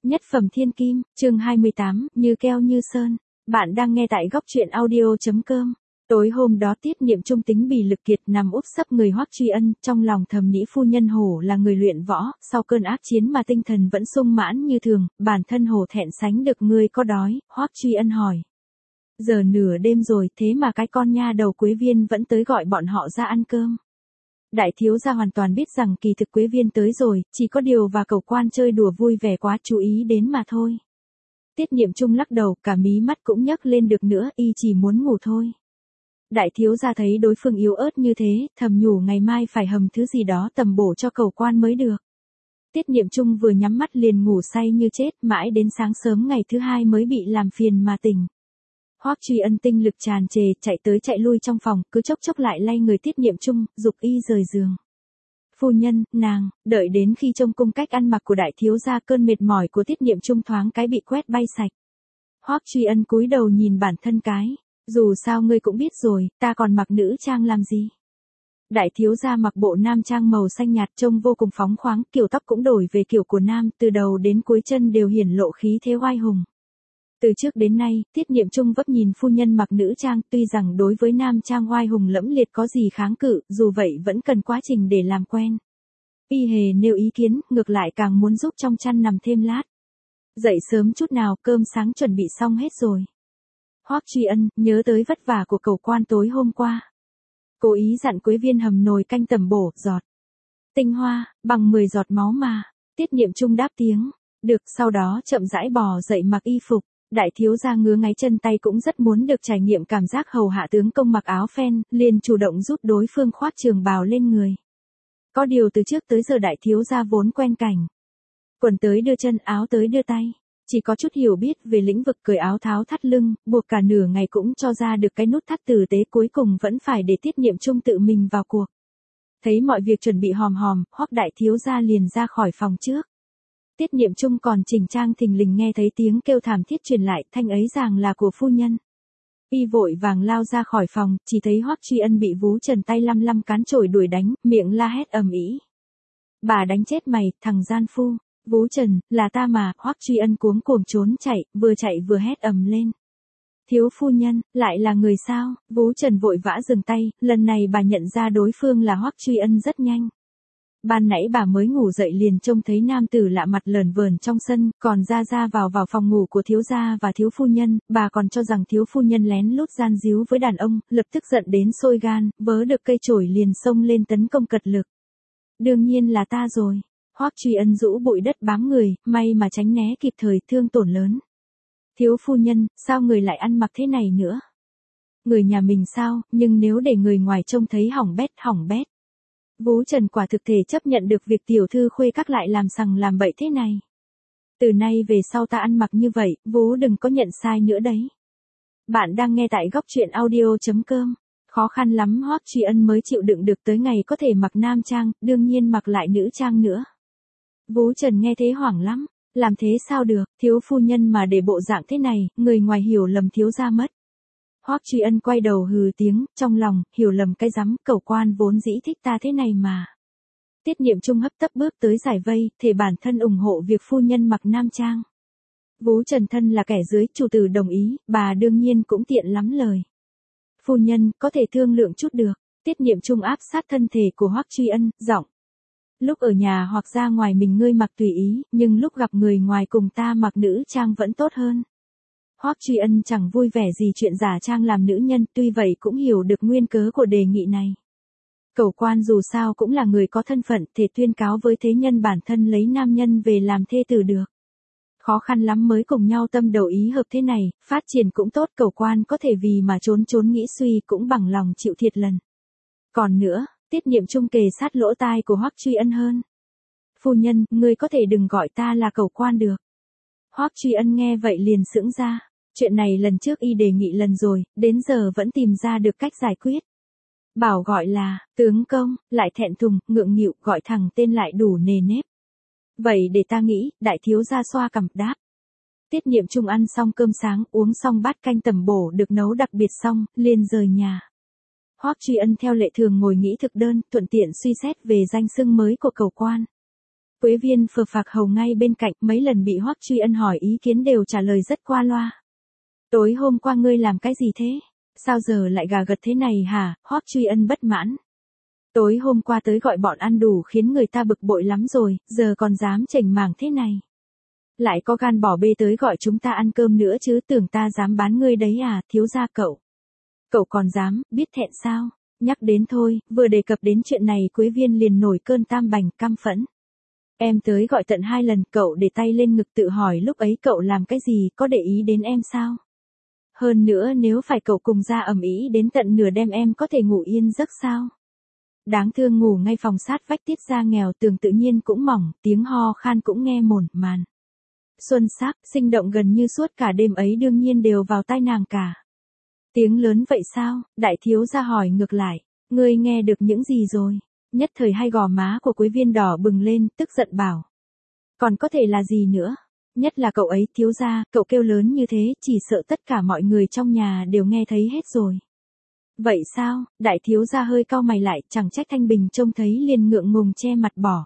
Nhất phẩm thiên kim, chương 28, như keo như sơn. Bạn đang nghe tại góc truyện audio.com. Tối hôm đó Tiết Niệm Trung tính bị lực kiệt nằm úp sấp người Hoắc Truy Ân, trong lòng thầm nghĩ phu nhân hổ là người luyện võ, sau cơn ác chiến mà tinh thần vẫn sung mãn như thường, bản thân hổ thẹn sánh được ngươi có đói, Hoắc Truy Ân hỏi. Giờ nửa đêm rồi, thế mà cái con nha đầu Quế Viên vẫn tới gọi bọn họ ra ăn cơm. Đại thiếu gia hoàn toàn biết rằng kỳ thực Quế Viên tới rồi, chỉ có điều và cậu quan chơi đùa vui vẻ quá chú ý đến mà thôi. Tiết Niệm Trung lắc đầu, cả mí mắt cũng nhấc lên được nữa, y chỉ muốn ngủ thôi. Đại thiếu gia thấy đối phương yếu ớt như thế, thầm nhủ ngày mai phải hầm thứ gì đó tầm bổ cho cậu quan mới được. Tiết Niệm Trung vừa nhắm mắt liền ngủ say như chết, mãi đến sáng sớm ngày thứ hai mới bị làm phiền mà tỉnh. Hoắc Truy Ân tinh lực tràn trề, chạy tới chạy lui trong phòng, cứ chốc chốc lại lay người Tiết Niệm Trung, giục y rời giường. Phu nhân, nàng, đợi đến khi trông cung cách ăn mặc của đại thiếu gia, cơn mệt mỏi của Tiết Niệm Trung thoáng cái bị quét bay sạch. Hoắc Truy Ân cúi đầu nhìn bản thân cái, dù sao ngươi cũng biết rồi, ta còn mặc nữ trang làm gì. Đại thiếu gia mặc bộ nam trang màu xanh nhạt trông vô cùng phóng khoáng, kiểu tóc cũng đổi về kiểu của nam, từ đầu đến cuối chân đều hiển lộ khí thế oai hùng. Từ trước đến nay, Tiết Niệm Trung vấp nhìn phu nhân mặc nữ trang, tuy rằng đối với nam trang oai hùng lẫm liệt có gì kháng cự, dù vậy vẫn cần quá trình để làm quen. Y hề nêu ý kiến, ngược lại càng muốn giúp trong chăn nằm thêm lát. Dậy sớm chút nào, cơm sáng chuẩn bị xong hết rồi. Hoắc Truy Ân nhớ tới vất vả của cậu quan tối hôm qua. Cố ý dặn Quế Viên hầm nồi canh tẩm bổ, giọt tinh hoa, bằng 10 giọt máu mà. Tiết Niệm Trung đáp tiếng, được, sau đó chậm rãi bò dậy mặc y phục. Đại thiếu gia ngứa ngáy chân tay cũng rất muốn được trải nghiệm cảm giác hầu hạ tướng công mặc áo phen, liền chủ động giúp đối phương khoác trường bào lên người. Có điều từ trước tới giờ đại thiếu gia vốn quen cảnh. Quần tới đưa chân, áo tới đưa tay. Chỉ có chút hiểu biết về lĩnh vực cởi áo tháo thắt lưng, buộc cả nửa ngày cũng cho ra được cái nút thắt tử tế, cuối cùng vẫn phải để Tiết Niệm Trung tự mình vào cuộc. Thấy mọi việc chuẩn bị hòm hòm, Hoắc đại thiếu gia liền ra khỏi phòng trước. Tiết Niệm Trung còn chỉnh trang thình lình nghe thấy tiếng kêu thảm thiết truyền lại, thanh ấy ràng là của phu nhân. Y vội vàng lao ra khỏi phòng, chỉ thấy Hoắc Truy Ân bị Vú Trần tay lăm lăm cán chổi đuổi đánh, miệng la hét ầm ĩ. Bà đánh chết mày, thằng gian phu. Vú Trần, là ta mà. Hoắc Truy Ân cuống cuồng trốn chạy vừa hét ầm lên. Thiếu phu nhân, lại là người sao? Vú Trần vội vã dừng tay, lần này bà nhận ra đối phương là Hoắc Truy Ân rất nhanh. Ban nãy bà mới ngủ dậy liền trông thấy nam tử lạ mặt lởn vởn trong sân, còn ra vào phòng ngủ của thiếu gia và thiếu phu nhân, bà còn cho rằng thiếu phu nhân lén lút gian díu với đàn ông, lập tức giận đến sôi gan, vớ được cây chổi liền xông lên tấn công cật lực. Đương nhiên là ta rồi. Hoắc Truy Ân rũ bụi đất bám người, may mà tránh né kịp thời, thương tổn lớn. Thiếu phu nhân, sao người lại ăn mặc thế này nữa? Người nhà mình sao, nhưng nếu để người ngoài trông thấy hỏng bét. Vú Trần quả thực thể chấp nhận được việc tiểu thư khuê các lại làm sằng làm bậy thế này. Từ nay về sau ta ăn mặc như vậy, Vú đừng có nhận sai nữa đấy. Bạn đang nghe tại góc truyện audio.com. Khó khăn lắm Hoắc Truy Ân mới chịu đựng được tới ngày có thể mặc nam trang, đương nhiên mặc lại nữ trang nữa. Vú Trần nghe thế hoảng lắm, làm thế sao được, thiếu phu nhân mà để bộ dạng thế này, người ngoài hiểu lầm thiếu gia mất. Hoắc Truy Ân quay đầu hừ tiếng, trong lòng, hiểu lầm cái rắm, cẩu quan vốn dĩ thích ta thế này mà. Tiết Niệm Trung hấp tấp bước tới giải vây, thể bản thân ủng hộ việc phu nhân mặc nam trang. Vú Trần thân là kẻ dưới, chủ tử đồng ý, bà đương nhiên cũng tiện lắm lời. Phu nhân, có thể thương lượng chút được. Tiết Niệm Trung áp sát thân thể của Hoắc Truy Ân, giọng. Lúc ở nhà hoặc ra ngoài mình ngươi mặc tùy ý, nhưng lúc gặp người ngoài cùng ta mặc nữ trang vẫn tốt hơn. Hoắc Truy Ân chẳng vui vẻ gì chuyện giả trang làm nữ nhân, tuy vậy cũng hiểu được nguyên cớ của đề nghị này. Cẩu quan dù sao cũng là người có thân phận, thể tuyên cáo với thế nhân bản thân lấy nam nhân về làm thê tử được. Khó khăn lắm mới cùng nhau tâm đầu ý hợp thế này, phát triển cũng tốt, cẩu quan có thể vì mà trốn nghĩ suy cũng bằng lòng chịu thiệt lần. Còn nữa, Tiết Niệm Trung kề sát lỗ tai của Hoắc Truy Ân hơn. Phu nhân, ngươi có thể đừng gọi ta là cẩu quan được. Hoắc Truy Ân nghe vậy liền sững ra. Chuyện này lần trước y đề nghị lần rồi, đến giờ vẫn tìm ra được cách giải quyết. Bảo gọi là, tướng công, lại thẹn thùng, ngượng nghịu, gọi thẳng tên lại đủ nề nếp. Vậy để ta nghĩ, đại thiếu gia xoa cằm đáp. Tiết Niệm Trung ăn xong cơm sáng, uống xong bát canh tẩm bổ được nấu đặc biệt xong, liền rời nhà. Hoắc Truy Ân theo lệ thường ngồi nghĩ thực đơn, thuận tiện suy xét về danh xưng mới của cẩu quan. Quế Viên phờ phạc hầu ngay bên cạnh, mấy lần bị Hoắc Truy Ân hỏi ý kiến đều trả lời rất qua loa. Tối hôm qua ngươi làm cái gì thế? Sao giờ lại gà gật thế này hả? Hoắc Truy Ân bất mãn. Tối hôm qua tới gọi bọn ăn đủ khiến người ta bực bội lắm rồi, giờ còn dám chảnh mảng thế này. Lại có gan bỏ bê tới gọi chúng ta ăn cơm nữa chứ, tưởng ta dám bán ngươi đấy à, thiếu gia cậu. Cậu còn dám, biết thẹn sao? Nhắc đến thôi, vừa đề cập đến chuyện này Quế Viên liền nổi cơn tam bành, căm phẫn. Em tới gọi tận 2 lần, cậu để tay lên ngực tự hỏi lúc ấy cậu làm cái gì, có để ý đến em sao? Hơn nữa nếu phải cậu cùng ra ầm ĩ đến tận nửa đêm em có thể ngủ yên giấc sao? Đáng thương ngủ ngay phòng sát vách Tiết gia nghèo, tường tự nhiên cũng mỏng, tiếng ho khan cũng nghe mồn màn. Xuân sắc, sinh động gần như suốt cả đêm ấy đương nhiên đều vào tai nàng cả. Tiếng lớn vậy sao? Đại thiếu gia hỏi ngược lại. Ngươi nghe được những gì rồi? Nhất thời hai gò má của Quế Viên đỏ bừng lên, tức giận bảo. Còn có thể là gì nữa? Nhất là cậu ấy, thiếu gia, cậu kêu lớn như thế, chỉ sợ tất cả mọi người trong nhà đều nghe thấy hết rồi. Vậy sao? Đại thiếu gia hơi cau mày lại, chẳng trách Thanh Bình trông thấy liền ngượng ngùng che mặt bỏ.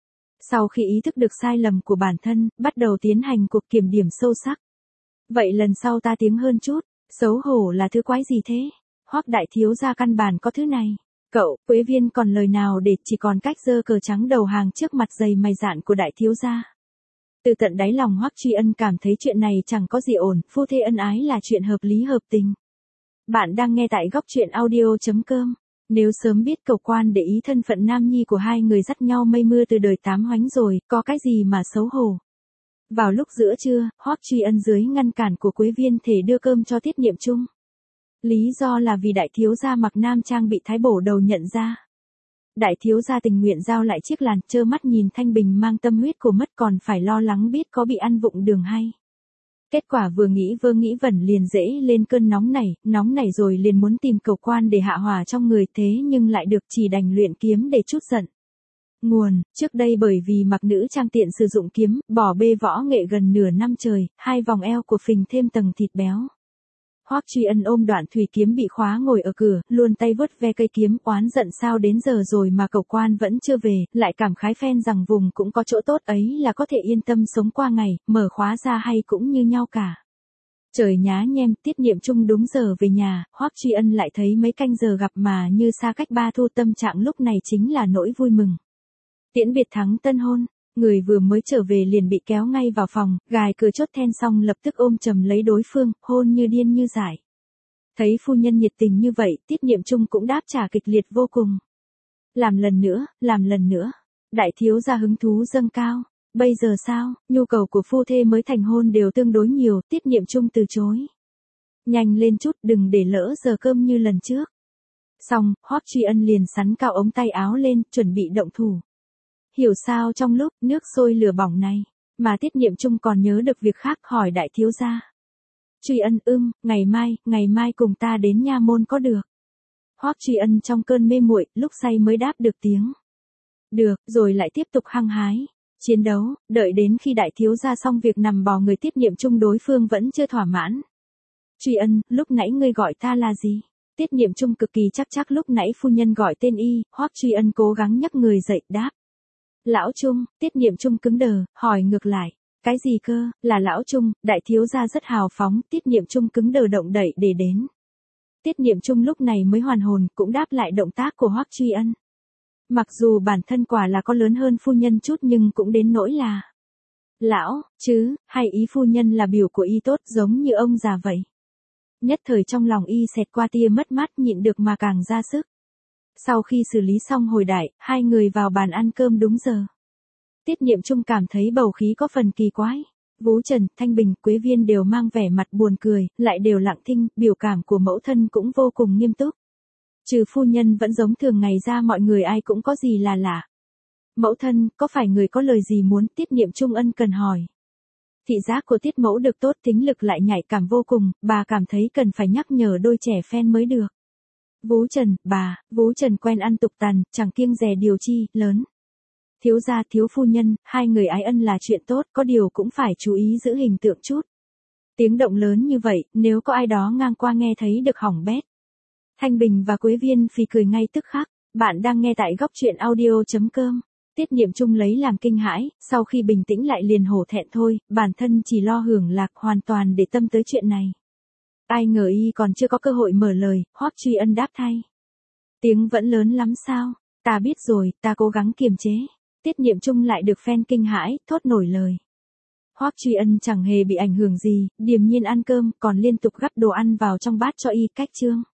Sau khi ý thức được sai lầm của bản thân, bắt đầu tiến hành cuộc kiểm điểm sâu sắc. Vậy lần sau ta tiếng hơn chút, xấu hổ là thứ quái gì thế? Hoắc đại thiếu gia căn bản có thứ này. Cậu, Quế Viên còn lời nào để chỉ còn cách giơ cờ trắng đầu hàng trước mặt dày mày dạn của đại thiếu gia. Từ tận đáy lòng Hoắc Truy Ân cảm thấy chuyện này chẳng có gì ổn, phu thê ân ái là chuyện hợp lý hợp tình. Bạn đang nghe tại góc truyện audio.com. Nếu sớm biết Cầu Quan để ý thân phận nam nhi của hai người dắt nhau mây mưa từ đời tám hoánh rồi, có cái gì mà xấu hổ. Vào lúc giữa trưa, Hoắc Truy Ân dưới ngăn cản của Quế Viên thể đưa cơm cho Tiết Niệm Trung. Lý do là vì đại thiếu gia mặc nam trang bị thái bổ đầu nhận ra. Đại thiếu gia tình nguyện giao lại chiếc làn, trơ mắt nhìn Thanh Bình mang tâm huyết của mất còn phải lo lắng biết có bị ăn vụng đường hay. Kết quả vừa nghĩ vơ nghĩ vẩn liền dễ lên cơn nóng nảy rồi liền muốn tìm Cầu Quan để hạ hỏa trong người, thế nhưng lại được chỉ đành luyện kiếm để trút giận. Nguồn, trước đây bởi vì mặc nữ trang tiện sử dụng kiếm, bỏ bê võ nghệ gần nửa năm trời, hai vòng eo của phình thêm tầng thịt béo. Hoắc Truy Ân ôm đoạn thủy kiếm bị khóa ngồi ở cửa, luôn tay vớt ve cây kiếm, oán giận sao đến giờ rồi mà Cầu Quan vẫn chưa về, lại cảm khái phen rằng vùng cũng có chỗ tốt ấy là có thể yên tâm sống qua ngày, mở khóa ra hay cũng như nhau cả. Trời nhá nhem, Tiết Niệm Trung đúng giờ về nhà, Hoắc Truy Ân lại thấy mấy canh giờ gặp mà như xa cách ba thu, tâm trạng lúc này chính là nỗi vui mừng. Tiễn biệt thắng tân hôn. Người vừa mới trở về liền bị kéo ngay vào phòng, gài cửa chốt then xong lập tức ôm chầm lấy đối phương, hôn như điên như dại. Thấy phu nhân nhiệt tình như vậy, Tiết Niệm Trung cũng đáp trả kịch liệt vô cùng. Làm lần nữa. Đại thiếu gia hứng thú dâng cao. Bây giờ sao, nhu cầu của phu thê mới thành hôn đều tương đối nhiều, Tiết Niệm Trung từ chối. Nhanh lên chút, đừng để lỡ giờ cơm như lần trước. Xong, Hoắc Truy Ân liền sắn cao ống tay áo lên, chuẩn bị động thủ. Hiểu sao trong lúc nước sôi lửa bỏng này, mà Tiết Niệm Trung còn nhớ được việc khác, hỏi đại thiếu gia. Truy Ân ngày mai cùng ta đến nha môn có được. Hoắc Truy Ân trong cơn mê muội, lúc say mới đáp được tiếng. Được, rồi lại tiếp tục hăng hái. Chiến đấu, đợi đến khi đại thiếu gia xong việc nằm bò người Tiết Niệm Trung đối phương vẫn chưa thỏa mãn. Truy Ân, lúc nãy ngươi gọi ta là gì? Tiết Niệm Trung cực kỳ chắc lúc nãy phu nhân gọi tên y, Hoắc Truy Ân cố gắng nhấc người dậy đáp. Lão Trung, Tiết Niệm Trung cứng đờ, hỏi ngược lại. Cái gì cơ, là Lão Trung, đại thiếu gia rất hào phóng, Tiết Niệm Trung cứng đờ động đậy để đến. Tiết Niệm Trung lúc này mới hoàn hồn, cũng đáp lại động tác của Hoắc Truy Ân. Mặc dù bản thân quả là có lớn hơn phu nhân chút nhưng cũng đến nỗi là. Lão, chứ, hay ý phu nhân là biểu của y tốt giống như ông già vậy. Nhất thời trong lòng y xẹt qua tia mất mát nhịn được mà càng ra sức. Sau khi xử lý xong hồi đại, hai người vào bàn ăn cơm đúng giờ. Tiết Niệm Trung cảm thấy bầu khí có phần kỳ quái. Vú Trần, Thanh Bình, Quế Viên đều mang vẻ mặt buồn cười, lại đều lặng thinh, biểu cảm của mẫu thân cũng vô cùng nghiêm túc. Trừ phu nhân vẫn giống thường ngày ra mọi người ai cũng có gì là lạ. Mẫu thân, có phải người có lời gì muốn? Tiết Niệm Trung ân cần hỏi. Thị giác của Tiết mẫu được tốt, tính lực lại nhạy cảm vô cùng, bà cảm thấy cần phải nhắc nhở đôi trẻ phen mới được. Vú Trần quen ăn tục tằn, chẳng kiêng dè điều chi, lớn. Thiếu gia, thiếu phu nhân, hai người ái ân là chuyện tốt, có điều cũng phải chú ý giữ hình tượng chút. Tiếng động lớn như vậy, nếu có ai đó ngang qua nghe thấy được hỏng bét. Thanh Bình và Quế Viên phì cười ngay tức khắc. Bạn đang nghe tại góc truyện audio.com. Tiết Niệm Trung lấy làm kinh hãi, sau khi bình tĩnh lại liền hổ thẹn thôi, bản thân chỉ lo hưởng lạc hoàn toàn để tâm tới chuyện này. Ai ngờ y còn chưa có cơ hội mở lời, Hoắc Truy Ân đáp thay. Tiếng vẫn lớn lắm sao? Ta biết rồi, ta cố gắng kiềm chế. Tiết Niệm Trung lại được phen kinh hãi, thốt nổi lời. Hoắc Truy Ân chẳng hề bị ảnh hưởng gì, điềm nhiên ăn cơm, còn liên tục gắp đồ ăn vào trong bát cho y, cách chương.